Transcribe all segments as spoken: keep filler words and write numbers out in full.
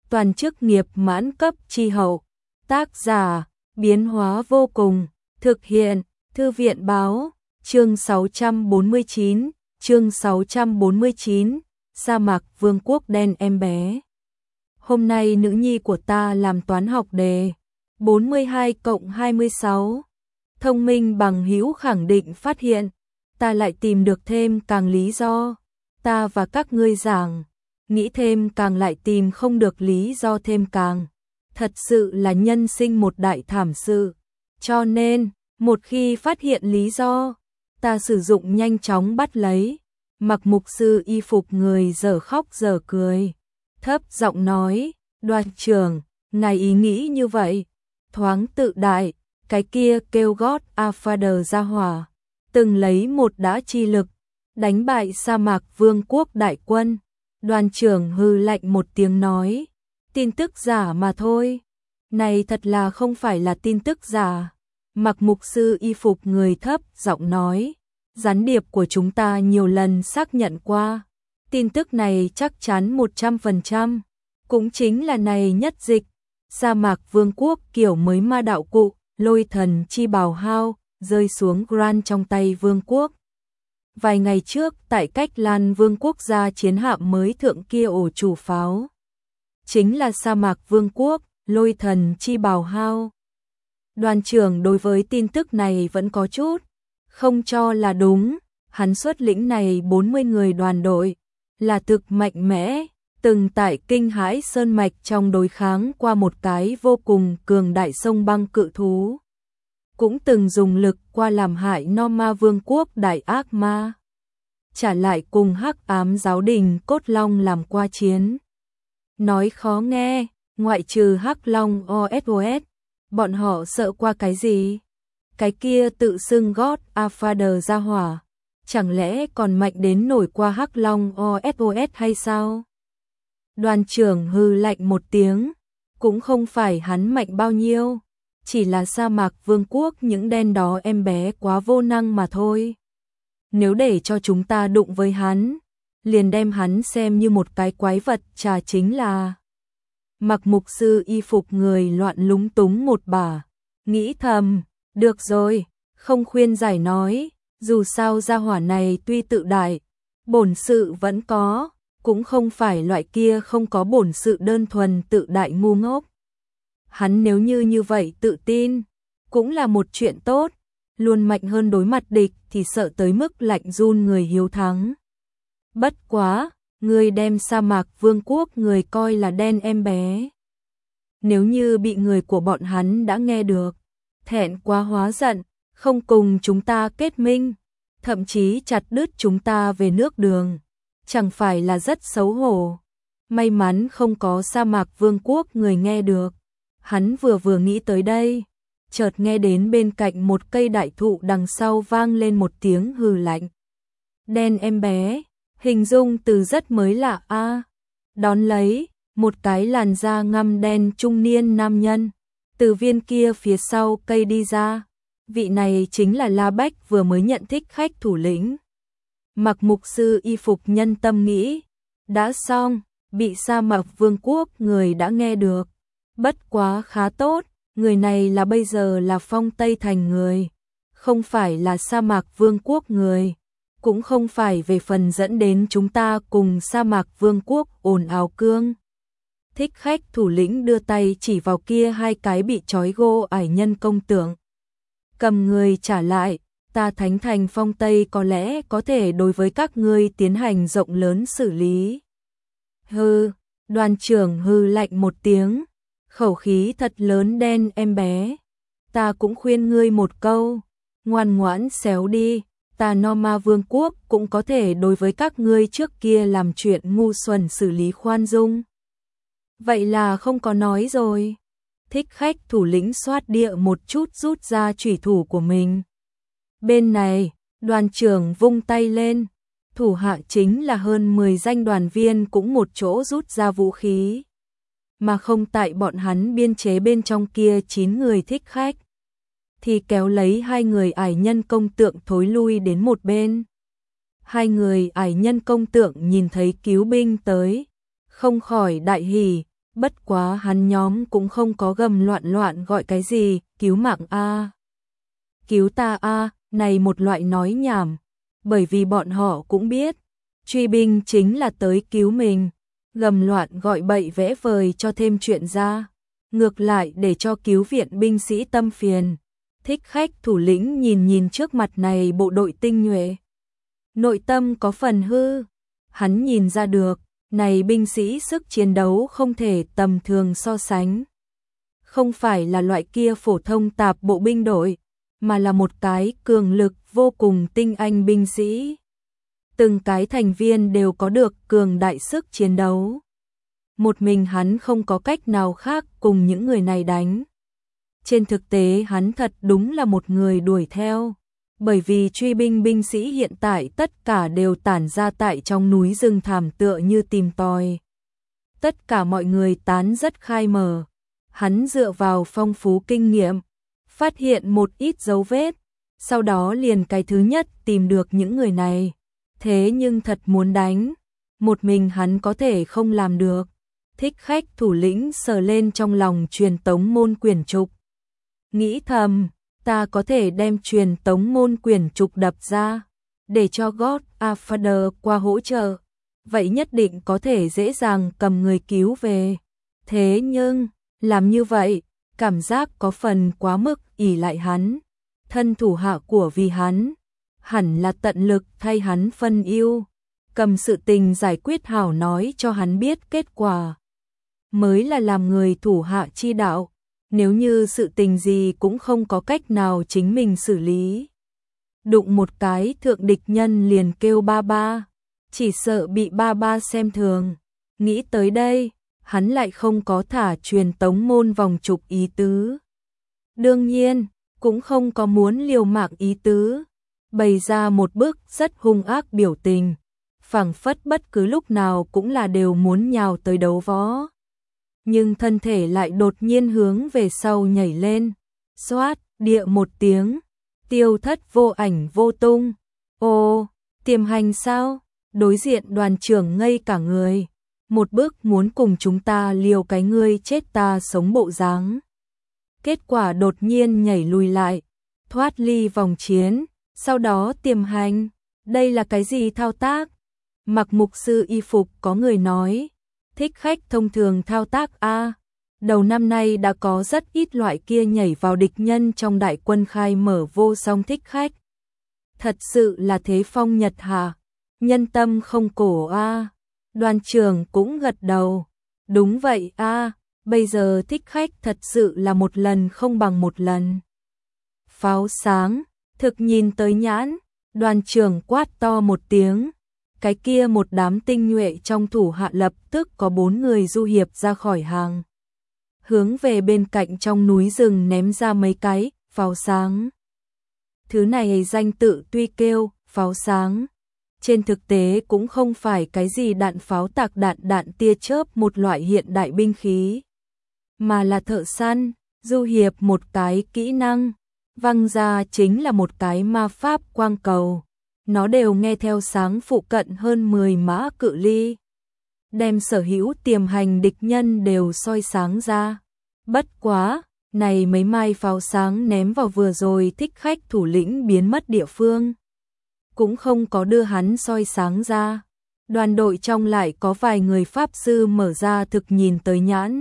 toàn chức nghiệp mãn cấp chi hậu. Tác giả, biến hóa vô cùng, thực hiện, Thư viện báo, chương sáu trăm bốn mươi chín, chương sáu trăm bốn mươi chín, sa mạc vương quốc đen em bé. Hôm nay nữ nhi của ta làm toán học đề, bốn mươi hai cộng hai mươi sáu. Thông minh bằng hữu khẳng định phát hiện, ta lại tìm được thêm càng lý do. Ta và các ngươi giảng, nghĩ thêm càng lại tìm không được lý do thêm càng. Thật sự là nhân sinh một đại thảm sự. Cho nên, một khi phát hiện lý do, ta sử dụng nhanh chóng bắt lấy. Mặc mục sư y phục người dở khóc dở cười. Thấp giọng nói, đoàn trưởng, ngài ý nghĩ như vậy. Thoáng tự đại, cái kia kêu gót A-Father ra hỏa. Từng lấy một đã chi lực, đánh bại sa mạc vương quốc đại quân. Đoàn trưởng hừ lạnh một tiếng nói, tin tức giả mà thôi. Này thật là không phải là tin tức giả. Mặc mục sư y phục người thấp giọng nói, gián điệp của chúng ta nhiều lần xác nhận qua. Tin tức này chắc chắn một trăm phần trăm. Cũng chính là này nhất dịch. Sa mạc vương quốc kiểu mới ma đạo cụ, lôi thần chi bào hao, rơi xuống Grand trong tay vương quốc. Vài ngày trước tại cách Lan vương quốc gia chiến hạm mới thượng kia ổ chủ pháo. Chính là sa mạc vương quốc, lôi thần chi bào hao. Đoàn trưởng đối với tin tức này vẫn có chút không cho là đúng. Hắn xuất lĩnh này bốn mươi người đoàn đội, là thực mạnh mẽ, từng tại kinh hãi sơn mạch trong đối kháng qua một cái vô cùng cường đại sông băng cự thú. Cũng từng dùng lực qua làm hại Norma vương quốc đại ác ma. Trả lại cùng hắc ám giáo đình cốt long làm qua chiến. Nói khó nghe, ngoại trừ hắc long o ét o ét, bọn họ sợ qua cái gì? Cái kia tự xưng gót A-Father ra hỏa, chẳng lẽ còn mạnh đến nổi qua hắc long o ét o ét hay sao? Đoàn trưởng hừ lạnh một tiếng, cũng không phải hắn mạnh bao nhiêu, chỉ là sa mạc vương quốc những đen đó em bé quá vô năng mà thôi. Nếu để cho chúng ta đụng với hắn, liền đem hắn xem như một cái quái vật chả chính là. Mặc mục sư y phục người loạn lúng túng một bả, nghĩ thầm, được rồi, không khuyên giải nói, dù sao gia hỏa này tuy tự đại, bổn sự vẫn có, cũng không phải loại kia không có bổn sự đơn thuần tự đại ngu ngốc. Hắn nếu như như vậy tự tin, cũng là một chuyện tốt, luôn mạnh hơn đối mặt địch thì sợ tới mức lạnh run người hiếu thắng. Bất quá, người đem sa mạc vương quốc người coi là đen em bé. Nếu như bị người của bọn hắn đã nghe được, thẹn quá hóa giận, không cùng chúng ta kết minh, thậm chí chặt đứt chúng ta về nước đường, chẳng phải là rất xấu hổ. May mắn không có sa mạc vương quốc người nghe được. Hắn vừa vừa nghĩ tới đây, chợt nghe đến bên cạnh một cây đại thụ đằng sau vang lên một tiếng hừ lạnh. Đen em bé, hình dung từ rất mới lạ a. À. Đón lấy, một cái làn da ngăm đen trung niên nam nhân, từ viên kia phía sau cây đi ra. Vị này chính là La Bách vừa mới nhận thích khách thủ lĩnh. Mặc mục sư y phục nhân tâm nghĩ, đã xong, bị sa mạc vương quốc người đã nghe được. Bất quá khá tốt, người này là bây giờ là Phong Tây Thành người, không phải là sa mạc vương quốc người, cũng không phải về phần dẫn đến chúng ta cùng sa mạc vương quốc ồn ào cương. Thích khách thủ lĩnh đưa tay chỉ vào kia hai cái bị trói gô ải nhân công tượng. Cầm người trả lại, ta Thánh Thành Phong Tây có lẽ có thể đối với các ngươi tiến hành rộng lớn xử lý. Hừ, đoàn trưởng hừ lạnh một tiếng, khẩu khí thật lớn đen em bé. Ta cũng khuyên ngươi một câu, ngoan ngoãn xéo đi, ta Norma vương quốc cũng có thể đối với các ngươi trước kia làm chuyện ngu xuẩn xử lý khoan dung. Vậy là không có nói rồi. Thích khách thủ lĩnh xoát địa một chút rút ra chủy thủ của mình. Bên này, đoàn trưởng vung tay lên, thủ hạ chính là hơn mười danh đoàn viên cũng một chỗ rút ra vũ khí. Mà không tại bọn hắn biên chế bên trong kia chín người thích khách, thì kéo lấy hai người ải nhân công tượng thối lui đến một bên. Hai người ải nhân công tượng nhìn thấy cứu binh tới, không khỏi đại hỉ, Bất quá hắn nhóm cũng không có gầm loạn loạn gọi cái gì, cứu mạng a, cứu ta a, này một loại nói nhảm, bởi vì bọn họ cũng biết, truy binh chính là tới cứu mình, gầm loạn gọi bậy vẽ vời cho thêm chuyện ra, ngược lại để cho cứu viện binh sĩ tâm phiền. Thích Khách thủ lĩnh nhìn nhìn trước mặt này bộ đội tinh nhuệ, nội tâm có phần hư, hắn nhìn ra được, này binh sĩ sức chiến đấu không thể tầm thường so sánh. Không phải là loại kia phổ thông tạp bộ binh đội, mà là một cái cường lực vô cùng tinh anh binh sĩ. Từng cái thành viên đều có được cường đại sức chiến đấu. Một mình hắn không có cách nào khác cùng những người này đánh. Trên thực tế hắn thật đúng là một người đuổi theo. Bởi vì truy binh binh sĩ hiện tại tất cả đều tản ra tại trong núi rừng thảm tựa như tìm tòi. Tất cả mọi người tán rất khai mở. Hắn dựa vào phong phú kinh nghiệm, phát hiện một ít dấu vết, sau đó liền cái thứ nhất tìm được những người này. Thế nhưng thật muốn đánh, một mình hắn có thể không làm được. Thích Khách thủ lĩnh sờ lên trong lòng truyền tống môn quyển trục. Nghĩ thầm, ta có thể đem truyền tống môn quyển trục đập ra, để cho Godfather qua hỗ trợ. Vậy nhất định có thể dễ dàng cầm người cứu về. Thế nhưng, làm như vậy, cảm giác có phần quá mức ỷ lại hắn. Thân thủ hạ của vì hắn, hẳn là tận lực thay hắn phân ưu, cầm sự tình giải quyết hảo nói cho hắn biết kết quả. Mới là làm người thủ hạ chi đạo, nếu như sự tình gì cũng không có cách nào chính mình xử lý. Đụng một cái thượng địch nhân liền kêu ba ba, chỉ sợ bị ba ba xem thường. Nghĩ tới đây, hắn lại không có thả truyền tống môn vòng trục ý tứ. Đương nhiên, cũng không có muốn liều mạng ý tứ, bày ra một bức rất hung ác biểu tình, phảng phất bất cứ lúc nào cũng là đều muốn nhào tới đấu võ. Nhưng thân thể lại đột nhiên hướng về sau nhảy lên, xoát, địa một tiếng, tiêu thất vô ảnh vô tung. Ô, tiềm hành sao? Đối diện đoàn trưởng ngây cả người, một bước muốn cùng chúng ta liều cái ngươi chết ta sống bộ dáng. Kết quả đột nhiên nhảy lùi lại, thoát ly vòng chiến, sau đó tiềm hành. Đây là cái gì thao tác? Mặc mục sư y phục có người nói, Thích Khách thông thường thao tác a. Đầu năm nay đã có rất ít loại kia nhảy vào địch nhân trong đại quân khai mở vô song thích khách. Thật sự là thế phong nhật hạ, nhân tâm không cổ a. Đoàn trưởng cũng gật đầu. Đúng vậy a, bây giờ thích khách thật sự là một lần không bằng một lần. Pháo sáng, thực nhìn tới nhãn, đoàn trưởng quát to một tiếng. Cái kia một đám tinh nhuệ trong thủ hạ lập tức có bốn người du hiệp ra khỏi hàng. Hướng về bên cạnh trong núi rừng ném ra mấy cái, pháo sáng. Thứ này danh tự tuy kêu, pháo sáng. Trên thực tế cũng không phải cái gì đạn pháo tạc đạn đạn tia chớp một loại hiện đại binh khí. Mà là thợ săn, du hiệp một cái kỹ năng. Văng ra chính là một cái ma pháp quang cầu. Nó đều nghe theo sáng phụ cận hơn mười mã cự ly. Đem sở hữu tiềm hành địch nhân đều soi sáng ra. Bất quá, này mấy mai pháo sáng ném vào vừa rồi Thích Khách thủ lĩnh biến mất địa phương. Cũng không có đưa hắn soi sáng ra. Đoàn đội trong lại có vài người pháp sư mở ra thực nhìn tới nhãn.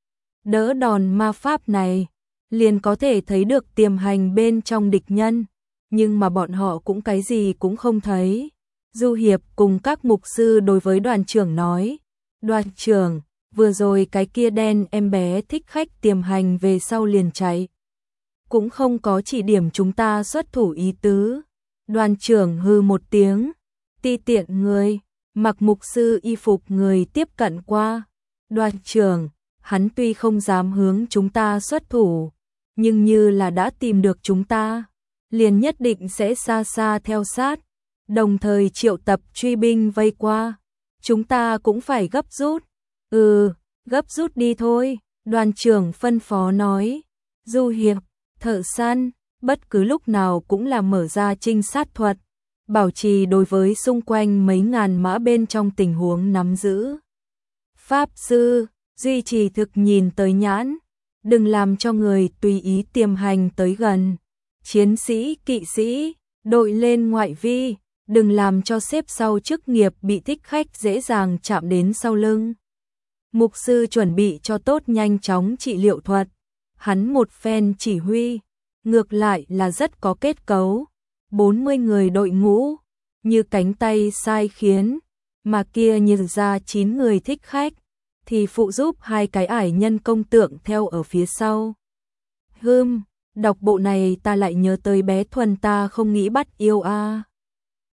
Đỡ đòn ma pháp này, liền có thể thấy được tiềm hành bên trong địch nhân. Nhưng mà bọn họ cũng cái gì cũng không thấy. Du hiệp cùng các mục sư đối với đoàn trưởng nói. Đoàn trưởng, vừa rồi cái kia đen em bé Thích Khách tiềm hành về sau liền chạy. Cũng không có chỉ điểm chúng ta xuất thủ ý tứ. Đoàn trưởng hư một tiếng. Ti tiện người, mặc mục sư y phục người tiếp cận qua. Đoàn trưởng, hắn tuy không dám hướng chúng ta xuất thủ, nhưng như là đã tìm được chúng ta, liền nhất định sẽ xa xa theo sát, đồng thời triệu tập truy binh vây qua. Chúng ta cũng phải gấp rút. Ừ, gấp rút đi thôi, đoàn trưởng phân phó nói. Du hiệp, thợ săn, bất cứ lúc nào cũng là mở ra trinh sát thuật, bảo trì đối với xung quanh mấy ngàn mã bên trong tình huống nắm giữ. Pháp sư, duy trì thực nhìn tới nhãn, đừng làm cho người tùy ý tiềm hành tới gần. Chiến sĩ, kỵ sĩ, đội lên ngoại vi, đừng làm cho xếp sau chức nghiệp bị thích khách dễ dàng chạm đến sau lưng. Mục sư chuẩn bị cho tốt nhanh chóng trị liệu thuật, hắn một phen chỉ huy, ngược lại là rất có kết cấu, bốn mươi người đội ngũ, như cánh tay sai khiến, mà kia như ra chín người thích khách, thì phụ giúp hai cái ải nhân công tượng theo ở phía sau. Hừm, đọc bộ này ta lại nhớ tới bé Thuần ta không nghĩ bắt yêu a. À.